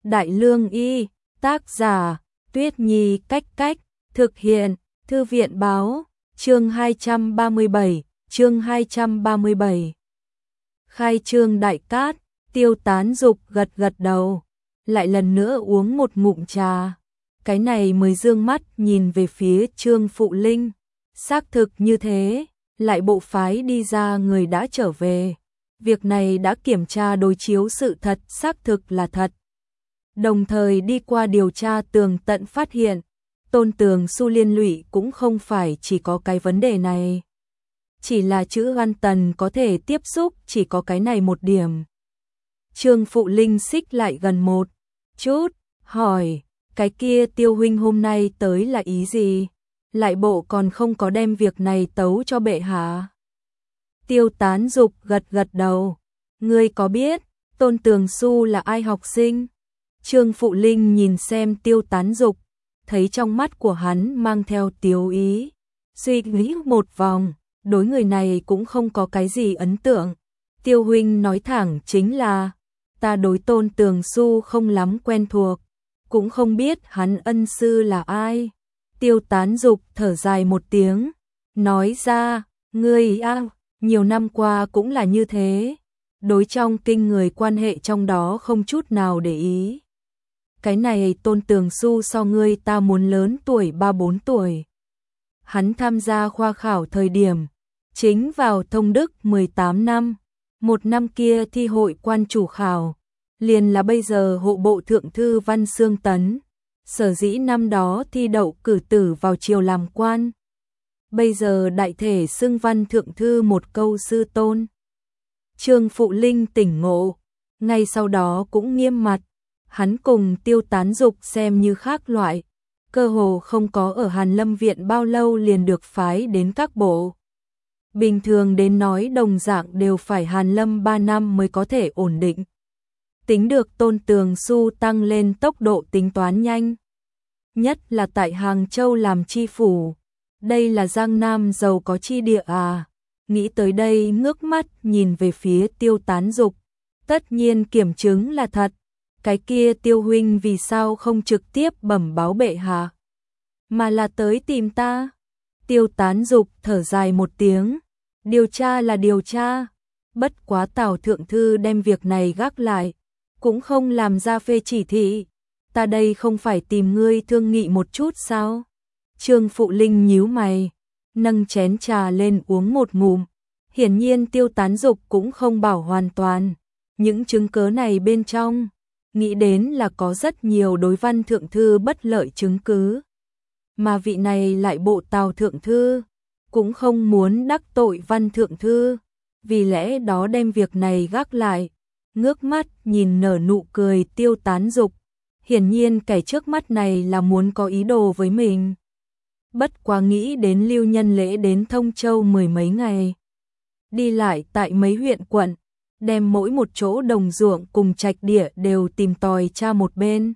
Đại Lương Y, tác giả, Tuyết Nhi Cách Cách, thực hiện, Thư viện Báo, chương 237. Khai trương đại cát, Tiêu Tán Dục gật gật đầu, lại lần nữa uống một ngụm trà. Cái này mới dương mắt nhìn về phía Trương Phụ Linh, xác thực như thế, lại bộ phái đi ra người đã trở về. Việc này đã kiểm tra đối chiếu sự thật, xác thực là thật. Đồng thời đi qua điều tra tường tận phát hiện, Tôn Tường Su liên lụy cũng không phải chỉ có cái vấn đề này. Chỉ là chữ Văn Tần có thể tiếp xúc chỉ có cái này một điểm. Trương Phụ Linh xích lại gần một chút, hỏi, cái kia Tiêu huynh hôm nay tới là ý gì? Lại bộ còn không có đem việc này tấu cho bệ hạ. Tiêu Tán Dục gật gật đầu, ngươi có biết Tôn Tường Su là ai học sinh? Trương Phụ Linh nhìn xem Tiêu Tán Dục, thấy trong mắt của hắn mang theo tiếu ý, suy nghĩ một vòng, đối người này cũng không có cái gì ấn tượng. Tiêu huynh nói thẳng chính là, ta đối Tôn Tường Su không lắm quen thuộc, cũng không biết hắn ân sư là ai. Tiêu Tán Dục thở dài một tiếng, nói ra, ngươi nhiều năm qua cũng là như thế, đối trong kinh người quan hệ trong đó không chút nào để ý. Cái này Tôn Tường Su so ngươi ta muốn lớn tuổi 3-4 tuổi. Hắn tham gia khoa khảo thời điểm, chính vào thông đức 18 năm, một năm kia thi hội quan chủ khảo, liền là bây giờ hộ bộ thượng thư Văn Xương Tấn, sở dĩ năm đó thi đậu cử tử vào triều làm quan. Bây giờ đại thể xưng Văn thượng thư một câu sư tôn. Trương Phụ Linh tỉnh ngộ, ngay sau đó cũng nghiêm mặt, hắn cùng Tiêu Tán Dục xem như khác loại, cơ hồ không có ở Hàn Lâm viện bao lâu liền được phái đến các bộ. Bình thường đến nói đồng dạng đều phải Hàn Lâm 3 năm mới có thể ổn định. Tính được Tôn Tường Su tăng lên tốc độ tính toán nhanh. Nhất là tại Hàng Châu làm chi phủ. Đây là Giang Nam giàu có chi địa à. Nghĩ tới đây ngước mắt nhìn về phía Tiêu Tán Dục. Tất nhiên kiểm chứng là thật. Cái kia Tiêu huynh vì sao không trực tiếp bẩm báo bệ hạ, mà là tới tìm ta? Tiêu Tán Dục thở dài một tiếng. Điều tra là điều tra. Bất quá Tào thượng thư đem việc này gác lại, cũng không làm ra phê chỉ thị. Ta đây không phải tìm ngươi thương nghị một chút sao? Trương Phụ Linh nhíu mày, nâng chén trà lên uống một ngụm. Hiển nhiên Tiêu Tán Dục cũng không bảo hoàn toàn. Những chứng cớ này bên trong, nghĩ đến là có rất nhiều đối Văn thượng thư bất lợi chứng cứ. Mà vị này lại bộ Tào thượng thư, cũng không muốn đắc tội Văn thượng thư, vì lẽ đó đem việc này gác lại. Ngước mắt nhìn nở nụ cười Tiêu Tán Dục, hiển nhiên kẻ trước mắt này là muốn có ý đồ với mình. Bất quá nghĩ đến Lưu Nhân Lễ đến Thông Châu 10 mấy ngày, đi lại tại mấy huyện quận, đem mỗi một chỗ đồng ruộng cùng trạch địa đều tìm tòi tra một bên.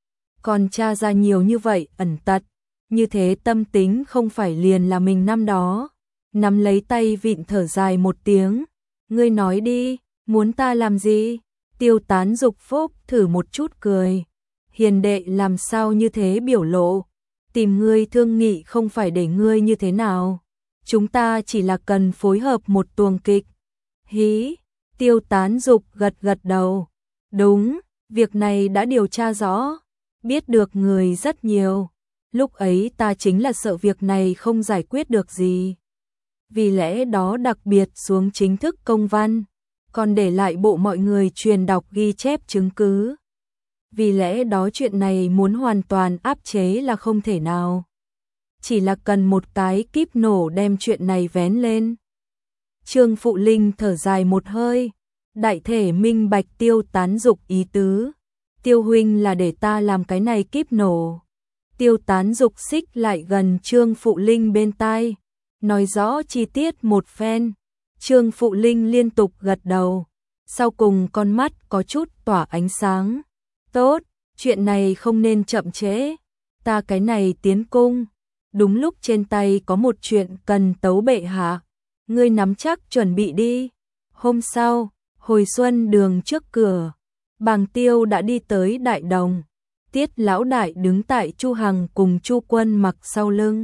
Còn tra ra nhiều như vậy ẩn tật, như thế tâm tính không phải liền là mình năm đó. Nắm lấy tay vịn thở dài một tiếng, ngươi nói đi, muốn ta làm gì? Tiêu Tán Dục phốc thử một chút cười. Hiền đệ làm sao như thế biểu lộ? Tìm ngươi thương nghị không phải để ngươi như thế nào. Chúng ta chỉ là cần phối hợp một tuồng kịch. Hí, Tiêu Tán Dục gật gật đầu. Đúng, việc này đã điều tra rõ, biết được người rất nhiều. Lúc ấy ta chính là sợ việc này không giải quyết được gì. Vì lẽ đó đặc biệt xuống chính thức công văn, còn để lại bộ mọi người truyền đọc ghi chép chứng cứ. Vì lẽ đó chuyện này muốn hoàn toàn áp chế là không thể nào. Chỉ là cần một cái kíp nổ đem chuyện này vén lên. Trương Phụ Linh thở dài một hơi, đại thể minh bạch Tiêu Tán Dục ý tứ. Tiêu huynh là để ta làm cái này kíp nổ. Tiêu Tán Dục xích lại gần Trương Phụ Linh bên tai, nói rõ chi tiết một phen. Trương Phụ Linh liên tục gật đầu, sau cùng con mắt có chút tỏa ánh sáng. Tốt, chuyện này không nên chậm trễ, ta cái này tiến cung. Đúng lúc trên tay có một chuyện cần tấu bệ hạ, ngươi nắm chắc chuẩn bị đi. Hôm sau, hồi xuân đường trước cửa, Bàng Tiêu đã đi tới đại đồng. Tiết lão đại đứng tại Chu Hằng cùng Chu Quân Mặc sau lưng.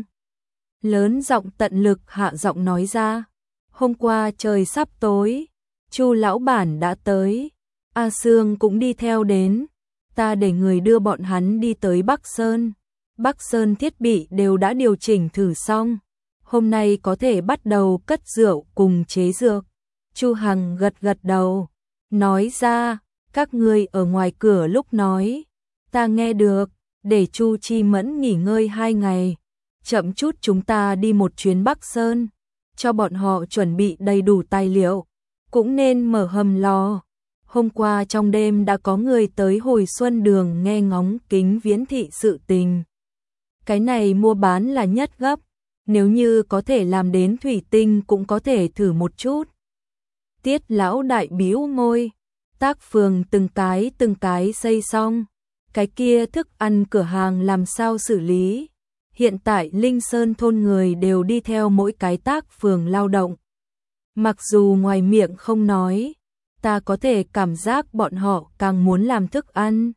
Lớn giọng tận lực hạ giọng nói ra. Hôm qua trời sắp tối, Chu lão bản đã tới. A Sương cũng đi theo đến. Ta để người đưa bọn hắn đi tới Bắc Sơn. Bắc Sơn thiết bị đều đã điều chỉnh thử xong. Hôm nay có thể bắt đầu cất rượu cùng chế dược. Chu Hằng gật gật đầu. Nói ra, các ngươi ở ngoài cửa lúc nói. Ta nghe được, để Chu Chi Mẫn nghỉ ngơi 2 ngày. Chậm chút chúng ta đi một chuyến Bắc Sơn. Cho bọn họ chuẩn bị đầy đủ tài liệu. Cũng nên mở hầm lò. Hôm qua trong đêm đã có người tới Hồi Xuân Đường nghe ngóng Kính Viễn thị sự tình. Cái này mua bán là nhất gấp. Nếu như có thể làm đến thủy tinh cũng có thể thử một chút. Tiết lão đại bĩu môi. Tác phường từng cái xây xong. Cái kia thức ăn cửa hàng làm sao xử lý? Hiện tại Linh Sơn thôn người đều đi theo mỗi cái tác phường lao động. Mặc dù ngoài miệng không nói, ta có thể cảm giác bọn họ càng muốn làm thức ăn.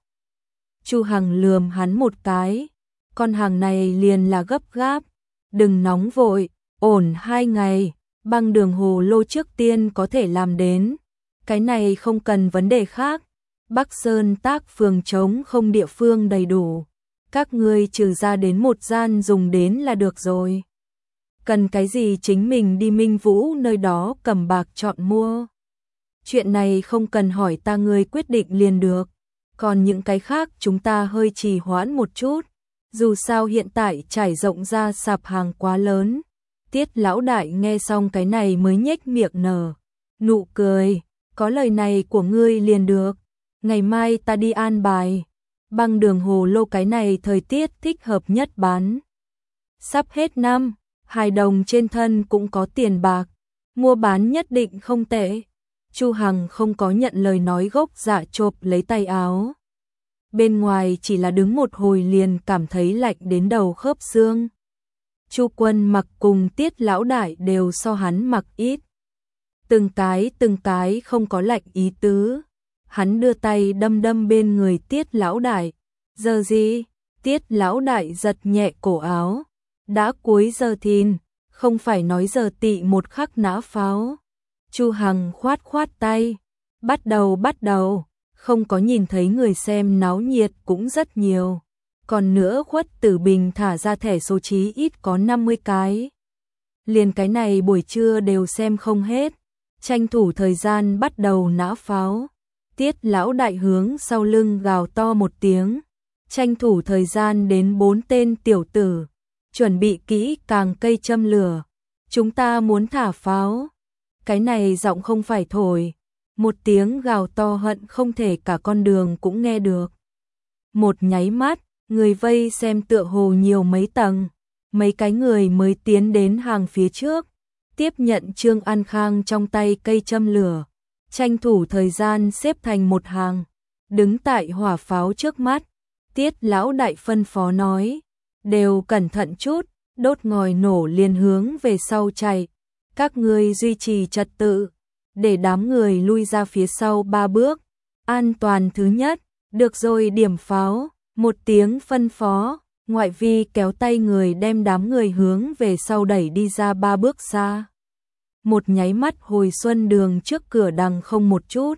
Chu Hằng lườm hắn một cái. Con hàng này liền là gấp gáp. Đừng nóng vội, ổn 2 ngày. Băng đường hồ lô trước tiên có thể làm đến. Cái này không cần vấn đề khác. Bắc Sơn tác phường trống không địa phương đầy đủ. Các ngươi trừ ra đến một gian dùng đến là được rồi. Cần cái gì chính mình đi Minh Vũ nơi đó cầm bạc chọn mua. Chuyện này không cần hỏi ta, ngươi quyết định liền được. Còn những cái khác chúng ta hơi trì hoãn một chút. Dù sao hiện tại trải rộng ra sạp hàng quá lớn. Tiết lão đại nghe xong cái này mới nhếch miệng nở nụ cười. Có lời này của ngươi liền được. Ngày mai ta đi an bài. Băng đường hồ lô cái này thời tiết thích hợp nhất bán. Sắp hết năm, hài đồng trên thân cũng có tiền bạc. Mua bán nhất định không tệ. Chu Hằng không có nhận lời nói gốc dạ chộp lấy tay áo. Bên ngoài chỉ là đứng một hồi liền cảm thấy lạnh đến đầu khớp xương. Chu Quân Mặc cùng Tiết lão đại đều so hắn mặc ít. Từng cái không có lạnh ý tứ. Hắn đưa tay đâm đâm bên người Tiết lão đại. Giờ gì? Tiết lão đại giật nhẹ cổ áo. Đã cuối giờ thìn, không phải nói giờ tị một khắc nã pháo. Chu Hằng khoát khoát tay. Bắt đầu. Không có nhìn thấy người xem náo nhiệt cũng rất nhiều. Còn nữa Khuất Tử Bình thả ra thẻ số chí ít có 50 cái. Liền cái này buổi trưa đều xem không hết. Tranh thủ thời gian bắt đầu nã pháo. Tiết lão đại hướng sau lưng gào to một tiếng. Tranh thủ thời gian đến 4 tên tiểu tử. Chuẩn bị kỹ càng cây châm lửa. Chúng ta muốn thả pháo. Cái này giọng không phải thổi. Một tiếng gào to hận không thể cả con đường cũng nghe được. Một nháy mắt, người vây xem tựa hồ nhiều mấy tầng. Mấy cái người mới tiến đến hàng phía trước. Tiếp nhận Trương An Khang trong tay cây châm lửa. Tranh thủ thời gian xếp thành một hàng. Đứng tại hỏa pháo trước mắt. Tiết lão đại phân phó nói. Đều cẩn thận chút, đốt ngòi nổ liền hướng về sau chạy. Các ngươi duy trì trật tự. Để đám người lui ra phía sau 3 bước. An toàn thứ nhất. Được rồi, điểm pháo. Một tiếng phân phó. Ngoại vi kéo tay người đem đám người hướng về sau đẩy đi ra 3 bước xa. Một nháy mắt Hồi Xuân Đường trước cửa đằng không một chút.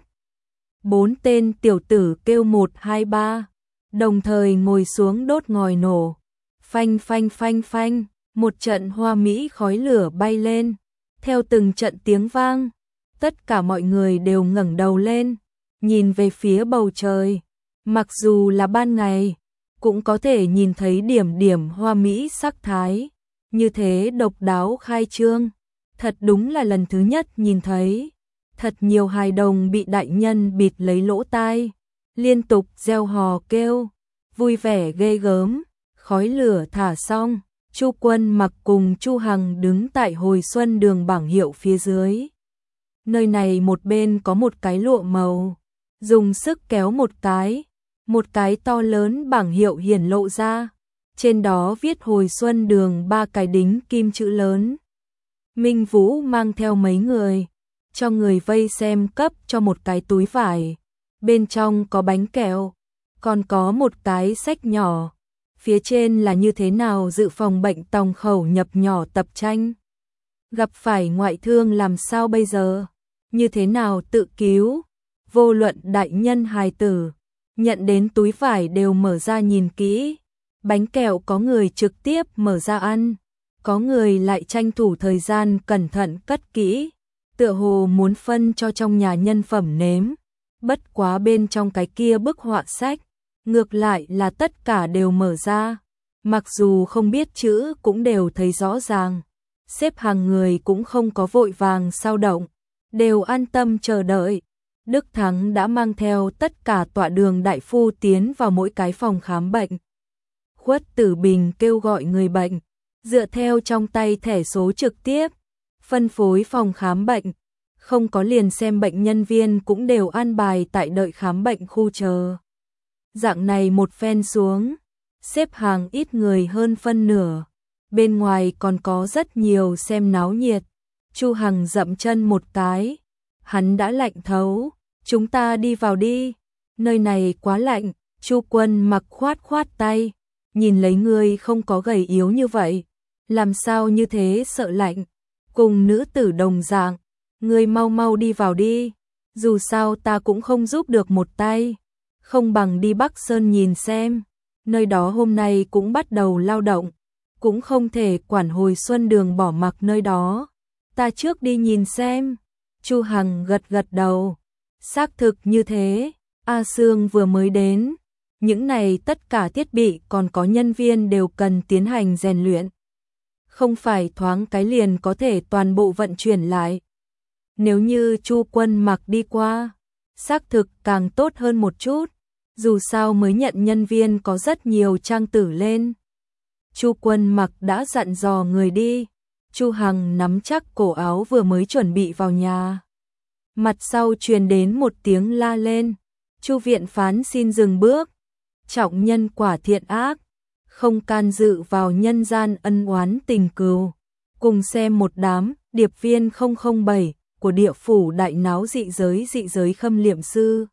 4 tên tiểu tử kêu 1, 2, 3. Đồng thời ngồi xuống đốt ngòi nổ. Phanh phanh phanh phanh. Một trận hoa mỹ khói lửa bay lên. Theo từng trận tiếng vang. Tất cả mọi người đều ngẩng đầu lên. Nhìn về phía bầu trời. Mặc dù là ban ngày. Cũng có thể nhìn thấy điểm điểm hoa mỹ sắc thái. Như thế độc đáo khai trương. Thật đúng là lần thứ nhất nhìn thấy. Thật nhiều hài đồng bị đại nhân bịt lấy lỗ tai. Liên tục reo hò kêu. Vui vẻ ghê gớm. Khói lửa thả xong. Chu Quân Mặc cùng Chu Hằng đứng tại Hồi Xuân Đường bảng hiệu phía dưới. Nơi này một bên có một cái lụa màu. Dùng sức kéo một cái to lớn bảng hiệu hiển lộ ra. Trên đó viết Hồi Xuân Đường 3 cái đính kim chữ lớn. Minh Vũ mang theo mấy người. Cho người vây xem cấp cho một cái túi vải. bên trong có bánh kẹo, còn có một cái sách nhỏ. Phía trên là như thế nào dự phòng bệnh tòng khẩu nhập nhỏ tập tranh. Gặp phải ngoại thương làm sao bây giờ? Như thế nào tự cứu? Vô luận đại nhân hài tử, nhận đến túi vải đều mở ra nhìn kỹ. Bánh kẹo có người trực tiếp mở ra ăn, có người lại tranh thủ thời gian cẩn thận cất kỹ, tựa hồ muốn phân cho trong nhà nhân phẩm nếm. Bất quá bên trong cái kia bức họa sách, ngược lại là tất cả đều mở ra, mặc dù không biết chữ cũng đều thấy rõ ràng. Xếp hàng người cũng không có vội vàng sao động, đều an tâm chờ đợi. Đức Thắng đã mang theo tất cả tọa đường đại phu tiến vào mỗi cái phòng khám bệnh. Khuất Tử Bình kêu gọi người bệnh, dựa theo trong tay thẻ số trực tiếp, phân phối phòng khám bệnh, không có liền xem bệnh nhân viên cũng đều an bài tại đợi khám bệnh khu chờ. Dạng này một phen xuống, xếp hàng ít người hơn phân nửa, bên ngoài còn có rất nhiều xem náo nhiệt. Chu Hằng dậm chân một cái, hắn đã lạnh thấu, chúng ta đi vào đi, nơi này quá lạnh. Chu Quân Mặc khoát khoát tay, nhìn lấy ngươi không có gầy yếu như vậy, làm sao như thế sợ lạnh, cùng nữ tử đồng dạng, ngươi mau mau đi vào đi, dù sao ta cũng không giúp được một tay, không bằng đi Bắc Sơn nhìn xem, nơi đó hôm nay cũng bắt đầu lao động, cũng không thể quản hồi xuân đường bỏ mặc nơi đó, ta trước đi nhìn xem. Chu Hằng gật gật đầu, xác thực như thế, A Sương vừa mới đến, những này tất cả thiết bị còn có nhân viên đều cần tiến hành rèn luyện. Không phải thoáng cái liền có thể toàn bộ vận chuyển lại. Nếu như Chu Quân Mặc đi qua, xác thực càng tốt hơn một chút, dù sao mới nhận nhân viên có rất nhiều trang tử lên. Chu Quân Mặc đã dặn dò người đi, Chu Hằng nắm chắc cổ áo vừa mới chuẩn bị vào nhà. Mặt sau truyền đến một tiếng la lên, Chu viện phán xin dừng bước, trọng nhân quả thiện ác, không can dự vào nhân gian ân oán tình cừu, cùng xem một đám điệp viên 007 của địa phủ đại náo dị giới khâm liệm sư.